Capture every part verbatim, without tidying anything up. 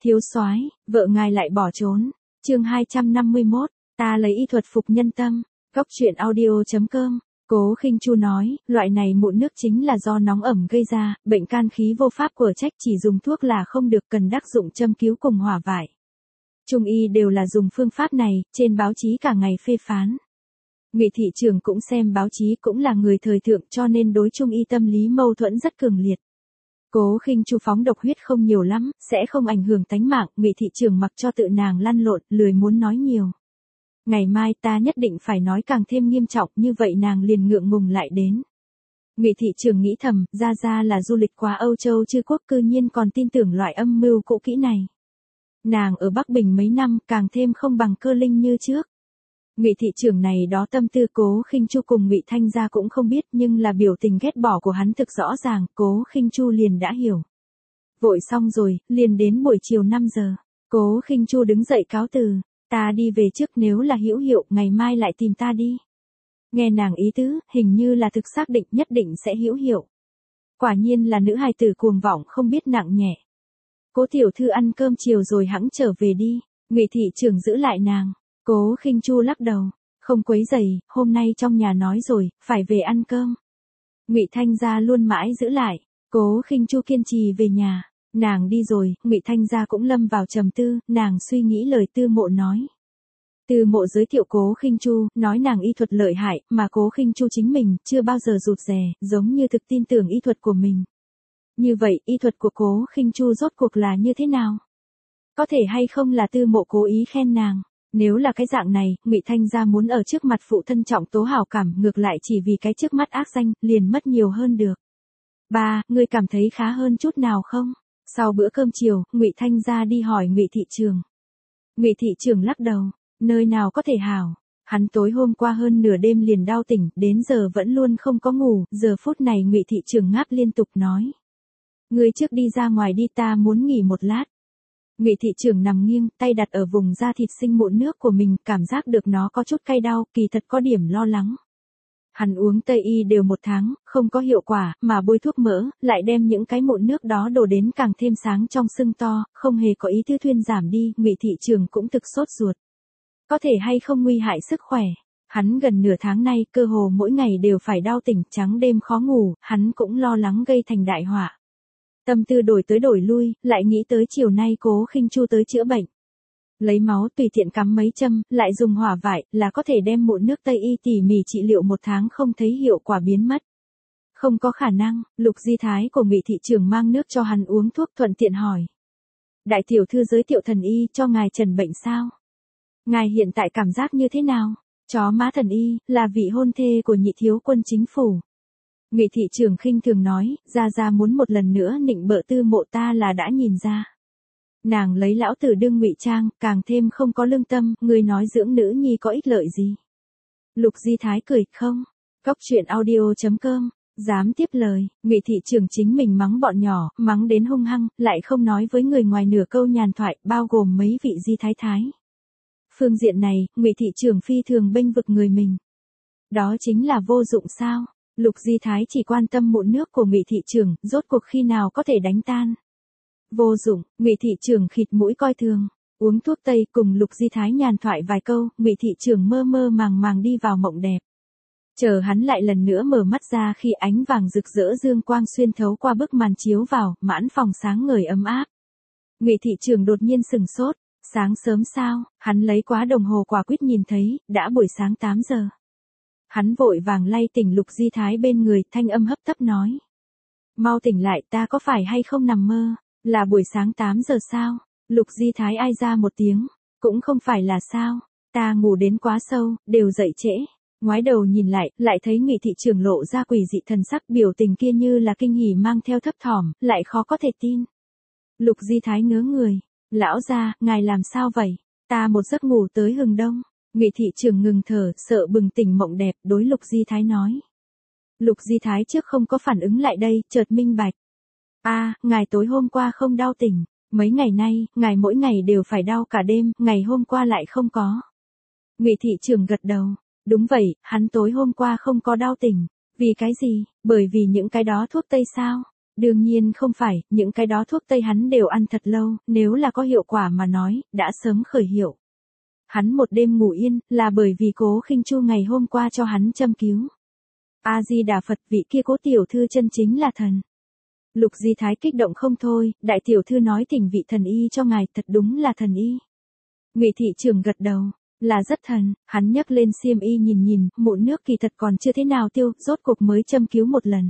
Thiếu soái, vợ ngài lại bỏ trốn. Chương hai trăm năm mươi mốt, ta lấy y thuật phục nhân tâm. Góc truyện audio chấm com. Cố Khinh Chu nói, loại này mụn nước chính là do nóng ẩm gây ra, bệnh can khí vô pháp của trách, chỉ dùng thuốc là không được, cần đắc dụng châm cứu cùng hỏa vải. Trung y đều là dùng phương pháp này, trên báo chí cả ngày phê phán. Ngụy thị trưởng cũng xem báo chí, cũng là người thời thượng, cho nên đối trung y tâm lý mâu thuẫn rất cường liệt. Cố Khinh Chu phóng độc huyết không nhiều lắm, sẽ không ảnh hưởng tánh mạng, Ngụy thị trưởng mặc cho tự nàng lăn lộn, lười muốn nói nhiều. Ngày mai ta nhất định phải nói càng thêm nghiêm trọng, như vậy nàng liền ngượng ngùng lại đến. Ngụy thị trưởng nghĩ thầm, ra ra là du lịch qua Âu Châu chư quốc, cư nhiên còn tin tưởng loại âm mưu cũ kỹ này. Nàng ở Bắc Bình mấy năm, càng thêm không bằng Cơ Linh như trước. Ngụy thị trưởng này đó tâm tư Cố Khinh Chu cùng Ngụy Thanh gia cũng không biết, nhưng là biểu tình ghét bỏ của hắn thực rõ ràng, Cố Khinh Chu liền đã hiểu. Vội xong rồi, liền đến buổi chiều năm giờ. Cố Khinh Chu đứng dậy cáo từ, ta đi về trước, nếu là hữu hiệu, ngày mai lại tìm ta đi. Nghe nàng ý tứ, hình như là thực xác định nhất định sẽ hữu hiệu. Quả nhiên là nữ hài tử cuồng vọng không biết nặng nhẹ. Cố tiểu thư ăn cơm chiều rồi hẵng trở về đi. Ngụy thị trưởng giữ lại nàng. Cố Khinh Chu lắc đầu, không quấy rầy, hôm nay trong nhà nói rồi, phải về ăn cơm. Ngụy Thanh gia luôn mãi giữ lại. Cố Khinh Chu kiên trì về nhà. Nàng đi rồi, Ngụy Thanh gia cũng lâm vào trầm tư, nàng suy nghĩ lời Tư Mộ nói. Tư Mộ giới thiệu Cố Khinh Chu, nói nàng y thuật lợi hại, mà Cố Khinh Chu chính mình chưa bao giờ rụt rè, giống như thực tin tưởng y thuật của mình. Như vậy, y thuật của Cố Khinh Chu rốt cuộc là như thế nào? Có thể hay không là Tư Mộ cố ý khen nàng? Nếu là cái dạng này, Ngụy Thanh gia muốn ở trước mặt phụ thân trọng tố hảo cảm, ngược lại chỉ vì cái trước mắt ác danh, liền mất nhiều hơn được. Ba, ngươi cảm thấy khá hơn chút nào không? Sau bữa cơm chiều, Ngụy Thanh gia đi hỏi Ngụy thị trưởng. Ngụy thị trưởng lắc đầu, nơi nào có thể hảo, hắn tối hôm qua hơn nửa đêm liền đau tỉnh, đến giờ vẫn luôn không có ngủ, giờ phút này Ngụy thị trưởng ngáp liên tục nói. Ngươi trước đi ra ngoài đi, ta muốn nghỉ một lát. Ngụy thị trưởng nằm nghiêng, tay đặt ở vùng da thịt sinh mụn nước của mình, cảm giác được nó có chút cay đau, kỳ thật có điểm lo lắng. Hắn uống Tây y đều một tháng, không có hiệu quả, mà bôi thuốc mỡ, lại đem những cái mụn nước đó đổ đến càng thêm sáng trong sưng to, không hề có ý tứ thuyên giảm đi, Ngụy thị trưởng cũng thực sốt ruột. Có thể hay không nguy hại sức khỏe. Hắn gần nửa tháng nay, cơ hồ mỗi ngày đều phải đau tỉnh, trắng đêm khó ngủ, hắn cũng lo lắng gây thành đại họa. Tâm tư đổi tới đổi lui, lại nghĩ tới chiều nay Cố Khinh Chu tới chữa bệnh. Lấy máu tùy tiện cắm mấy châm, lại dùng hỏa vải, là có thể đem mụn nước Tây y tỉ mỉ trị liệu một tháng không thấy hiệu quả biến mất. Không có khả năng. Lục Di Thái của Ngụy thị trưởng mang nước cho hắn uống thuốc, thuận tiện hỏi. Đại tiểu thư giới thiệu thần y cho ngài trần bệnh sao? Ngài hiện tại cảm giác như thế nào? Chó má thần y, là vị hôn thê của Nhị thiếu quân chính phủ. Ngụy thị trưởng khinh thường nói, ra ra muốn một lần nữa nịnh bợ Tư Mộ, ta là đã nhìn ra. Nàng lấy lão tử đương ngụy trang, càng thêm không có lương tâm, người nói dưỡng nữ nhi có ích lợi gì? Lục Di Thái cười, không. Góc truyện audio chấm com, dám tiếp lời, Ngụy thị trưởng chính mình mắng bọn nhỏ, mắng đến hung hăng, lại không nói với người ngoài nửa câu nhàn thoại, bao gồm mấy vị Di Thái Thái. Phương diện này, Ngụy thị trưởng phi thường bênh vực người mình. Đó chính là vô dụng sao? Lục Di Thái chỉ quan tâm mụn nước của Ngụy thị trưởng, rốt cuộc khi nào có thể đánh tan. Vô dụng, Ngụy thị trưởng khịt mũi coi thường, uống thuốc tây cùng Lục Di Thái nhàn thoại vài câu, Ngụy thị trưởng mơ mơ màng màng đi vào mộng đẹp. Chờ hắn lại lần nữa mở mắt ra khi ánh vàng rực rỡ dương quang xuyên thấu qua bức màn chiếu vào, mãn phòng sáng ngời ấm áp. Ngụy thị trưởng đột nhiên sừng sốt, sáng sớm sao? Hắn lấy quá đồng hồ quả quýt nhìn thấy, đã buổi sáng tám giờ. Hắn vội vàng lay tỉnh Lục Di Thái bên người, thanh âm hấp tấp nói. Mau tỉnh lại, ta có phải hay không nằm mơ? Là buổi sáng tám giờ sao? Lục Di Thái ai ra một tiếng. Cũng không phải là sao? Ta ngủ đến quá sâu, đều dậy trễ. Ngoái đầu nhìn lại, lại thấy Ngụy thị trưởng lộ ra quỷ dị thần sắc, biểu tình kia như là kinh hỉ mang theo thấp thỏm, lại khó có thể tin. Lục Di Thái ngớ người. Lão gia, ngài làm sao vậy? Ta một giấc ngủ tới hừng đông. Ngụy thị trưởng ngừng thở, sợ bừng tỉnh mộng đẹp, đối Lục Di Thái nói. Lục Di Thái trước không có phản ứng lại đây, chợt minh bạch. A, à, ngài tối hôm qua không đau tỉnh, mấy ngày nay, ngài mỗi ngày đều phải đau cả đêm, ngày hôm qua lại không có. Ngụy thị trưởng gật đầu, đúng vậy, hắn tối hôm qua không có đau tỉnh, vì cái gì? Bởi vì những cái đó thuốc tây sao? Đương nhiên không phải, những cái đó thuốc tây hắn đều ăn thật lâu, nếu là có hiệu quả mà nói, đã sớm khởi hiệu. Hắn một đêm ngủ yên, là bởi vì Cố Khinh Chu ngày hôm qua cho hắn châm cứu. A-di-đà Phật, vị kia Cố tiểu thư chân chính là thần. Lục Di Thái kích động không thôi, đại tiểu thư nói thỉnh vị thần y cho ngài, thật đúng là thần y. Ngụy thị trưởng gật đầu, là rất thần, hắn nhấc lên xiêm y nhìn nhìn, mụn nước kỳ thật còn chưa thế nào tiêu, rốt cuộc mới châm cứu một lần.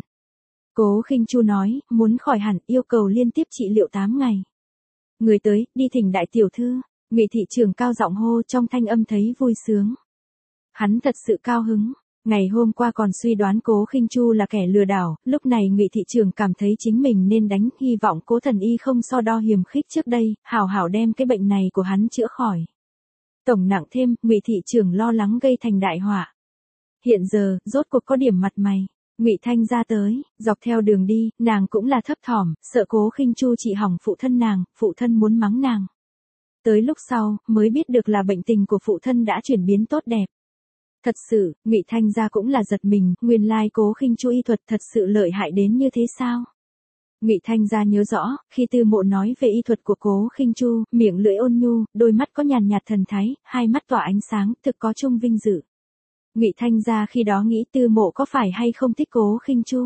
Cố Khinh Chu nói, muốn khỏi hẳn, yêu cầu liên tiếp trị liệu tám ngày. Người tới, đi thỉnh đại tiểu thư. Ngụy thị trưởng cao giọng hô, trong thanh âm thấy vui sướng. Hắn thật sự cao hứng. Ngày hôm qua còn suy đoán Cố Khinh Chu là kẻ lừa đảo, lúc này Ngụy thị trưởng cảm thấy chính mình nên đánh, hy vọng Cố thần y không so đo hiềm khích trước đây, hảo hảo đem cái bệnh này của hắn chữa khỏi. Tổng nặng thêm, Ngụy thị trưởng lo lắng gây thành đại họa. Hiện giờ, rốt cuộc có điểm mặt mày. Ngụy Thanh ra tới, dọc theo đường đi, nàng cũng là thấp thỏm, sợ Cố Khinh Chu trị hỏng phụ thân nàng, phụ thân muốn mắng nàng. Tới lúc sau, mới biết được là bệnh tình của phụ thân đã chuyển biến tốt đẹp. Thật sự, Ngụy Thanh gia cũng là giật mình, nguyên lai Cố Khinh Chu y thuật thật sự lợi hại đến như thế sao? Ngụy Thanh gia nhớ rõ, khi Tư Mộ nói về y thuật của Cố Khinh Chu, miệng lưỡi ôn nhu, đôi mắt có nhàn nhạt thần thái, hai mắt tỏa ánh sáng, thực có chung vinh dự. Ngụy Thanh gia khi đó nghĩ Tư Mộ có phải hay không thích Cố Khinh Chu.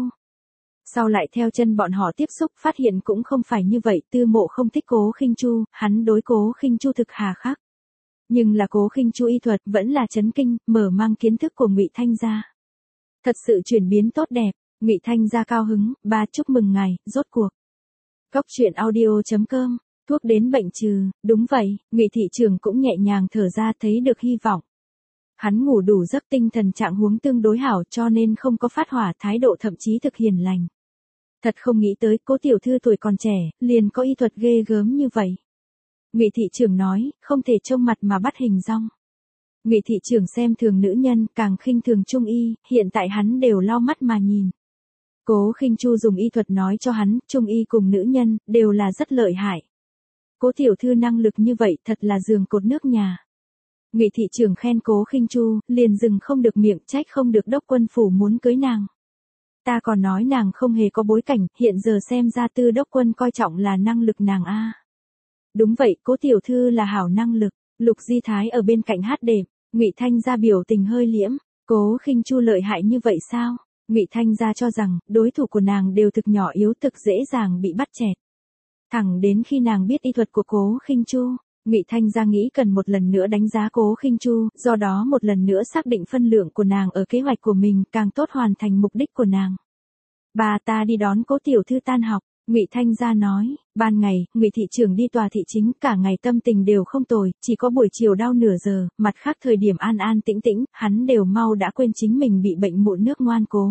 Sau lại theo chân bọn họ tiếp xúc phát hiện cũng không phải như vậy, Tư Mộ không thích Cố Khinh Chu, hắn đối Cố Khinh Chu thực hà khắc. Nhưng là Cố Khinh Chu y thuật vẫn là chấn kinh, mở mang kiến thức của Ngụy Thanh gia. Thật sự chuyển biến tốt đẹp, Ngụy Thanh gia cao hứng, ba chúc mừng ngài, rốt cuộc. Cốc truyện audio chấm com, thuốc đến bệnh trừ, đúng vậy, Ngụy thị trưởng cũng nhẹ nhàng thở ra thấy được hy vọng. Hắn ngủ đủ giấc tinh thần trạng huống tương đối hảo cho nên không có phát hỏa, thái độ thậm chí thực hiền lành. Thật không nghĩ tới Cố tiểu thư tuổi còn trẻ, liền có y thuật ghê gớm như vậy. Ngụy thị trưởng nói, không thể trông mặt mà bắt hình dong. Ngụy thị trưởng xem thường nữ nhân, càng khinh thường trung y, hiện tại hắn đều lau mắt mà nhìn. Cố Khinh Chu dùng y thuật nói cho hắn, trung y cùng nữ nhân, đều là rất lợi hại. Cố tiểu thư năng lực như vậy thật là giường cột nước nhà. Ngụy thị trưởng khen Cố Khinh Chu, liền dừng không được miệng, trách không được đốc quân phủ muốn cưới nàng. Ta còn nói nàng không hề có bối cảnh, hiện giờ xem ra Tư đốc quân coi trọng là năng lực nàng a. Đúng vậy, Cố tiểu thư là hảo năng lực. Lục Di Thái ở bên cạnh hát đệm, Ngụy Thanh gia biểu tình hơi liễm, Cố Khinh Chu lợi hại như vậy sao? Ngụy Thanh gia cho rằng, đối thủ của nàng đều thực nhỏ yếu, thực dễ dàng bị bắt chẹt. Thẳng đến khi nàng biết y thuật của Cố Khinh Chu, Ngụy Thanh gia nghĩ cần một lần nữa đánh giá Cố Khinh Chu, do đó một lần nữa xác định phân lượng của nàng ở kế hoạch của mình, càng tốt hoàn thành mục đích của nàng. Bà ta đi đón Cố tiểu thư tan học. Ngụy Thanh gia nói, ban ngày, Ngụy thị trưởng đi tòa thị chính, cả ngày tâm tình đều không tồi, chỉ có buổi chiều đau nửa giờ, mặt khác thời điểm an an tĩnh tĩnh, hắn đều mau đã quên chính mình bị bệnh mụn nước ngoan cố.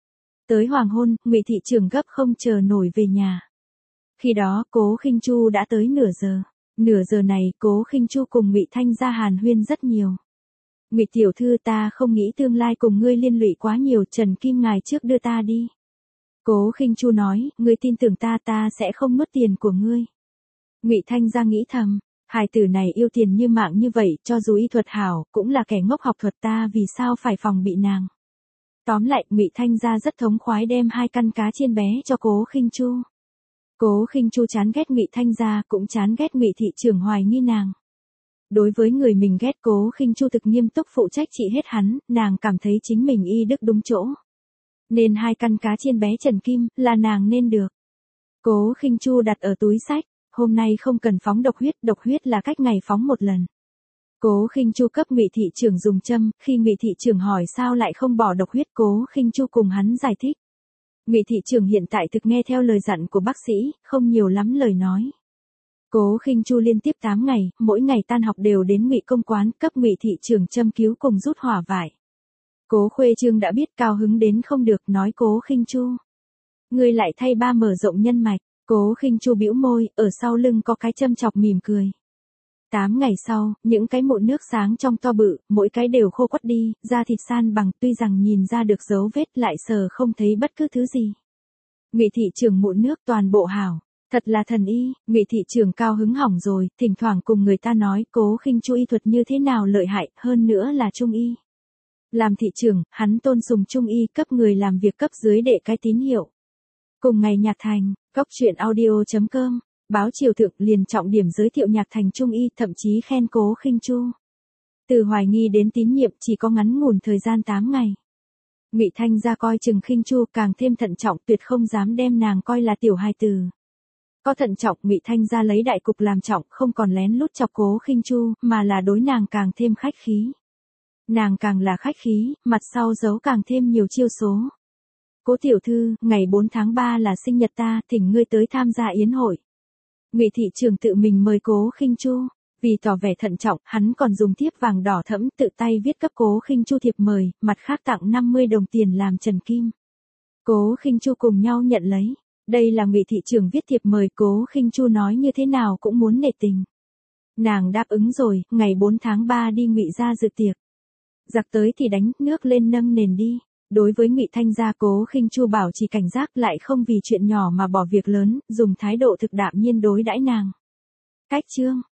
Tới hoàng hôn, Ngụy thị trưởng gấp không chờ nổi về nhà. Khi đó, Cố Khinh Chu đã tới nửa giờ. Nửa giờ này, Cố Khinh Chu cùng Ngụy Thanh gia hàn huyên rất nhiều. Ngụy tiểu thư, ta không nghĩ tương lai cùng ngươi liên lụy quá nhiều, Trần Kim ngài trước đưa ta đi. Cố Khinh Chu nói, ngươi tin tưởng ta, ta sẽ không nuốt tiền của ngươi. Ngụy Thanh gia nghĩ thầm, hài tử này yêu tiền như mạng như vậy, cho dù y thuật hảo, cũng là kẻ ngốc học thuật, ta vì sao phải phòng bị nàng. Tóm lại, Ngụy Thanh gia rất thống khoái đem hai căn cá chiên bé cho Cố Khinh Chu. Cố Khinh Chu chán ghét Ngụy Thanh gia, cũng chán ghét Ngụy thị trưởng hoài nghi nàng. Đối với người mình ghét, Cố Khinh Chu thực nghiêm túc phụ trách trị hết hắn, nàng cảm thấy chính mình y đức đúng chỗ. Nên hai căn cá chiên bé Trần Kim, là nàng nên được. Cố Khinh Chu đặt ở túi sách, hôm nay không cần phóng độc huyết, độc huyết là cách ngày phóng một lần. Cố Khinh Chu cấp Ngụy thị trưởng dùng châm, khi Ngụy thị trưởng hỏi sao lại không bỏ độc huyết, Cố Khinh Chu cùng hắn giải thích. Ngụy thị trưởng hiện tại thực nghe theo lời dặn của bác sĩ, không nhiều lắm lời nói. Cố Khinh Chu liên tiếp tám ngày, mỗi ngày tan học đều đến Ngụy công quán, cấp Ngụy thị trưởng châm cứu cùng rút hỏa vải. Cố Khuê Trương đã biết cao hứng đến không được, nói Cố Khinh Chu. Ngươi lại thay ba mở rộng nhân mạch. Cố Khinh Chu bĩu môi, ở sau lưng có cái châm chọc mỉm cười. Tám ngày sau, những cái mụn nước sáng trong to bự, mỗi cái đều khô quắt đi, da thịt san bằng, tuy rằng nhìn ra được dấu vết lại sờ không thấy bất cứ thứ gì. Ngụy thị trưởng mụn nước toàn bộ hảo, thật là thần y. Ngụy thị trưởng cao hứng hỏng rồi, thỉnh thoảng cùng người ta nói Cố Khinh Chu y thuật như thế nào lợi hại, hơn nữa là trung y. Làm thị trưởng, hắn tôn sùng trung y, cấp người làm việc cấp dưới đệ cái tín hiệu. Cùng ngày Nhạc Thành, Góc truyện audio chấm com, báo Triều Thượng liền trọng điểm giới thiệu Nhạc Thành trung y, thậm chí khen Cố Khinh Chu. Từ hoài nghi đến tín nhiệm chỉ có ngắn ngủn thời gian tám ngày. Ngụy Thanh Gia coi chừng Khinh Chu càng thêm thận trọng, tuyệt không dám đem nàng coi là tiểu hài tử. Có thận trọng, Ngụy Thanh Gia lấy đại cục làm trọng, không còn lén lút chọc Cố Khinh Chu, mà là đối nàng càng thêm khách khí. Nàng càng là khách khí, mặt sau giấu càng thêm nhiều chiêu số. Cố tiểu thư, ngày bốn tháng ba là sinh nhật ta, thỉnh ngươi tới tham gia yến hội. Ngụy thị trường tự mình mời Cố Khinh Chu, vì tỏ vẻ thận trọng, hắn còn dùng thiếp vàng đỏ thẫm tự tay viết cấp Cố Khinh Chu thiệp mời, mặt khác tặng năm mươi đồng tiền làm trần kim. Cố Khinh Chu cùng nhau nhận lấy. Đây là Ngụy thị trường viết thiệp mời, Cố Khinh Chu nói như thế nào cũng muốn nể tình. Nàng đáp ứng rồi, ngày bốn tháng ba đi Ngụy gia dự tiệc. Giặc tới thì đánh, nước lên nâng nền đi. Đối với Ngụy Thanh Gia, Cố Khinh Chu bảo trì cảnh giác, lại không vì chuyện nhỏ mà bỏ việc lớn, dùng thái độ thực đạm nhiên đối đãi nàng. Cách chương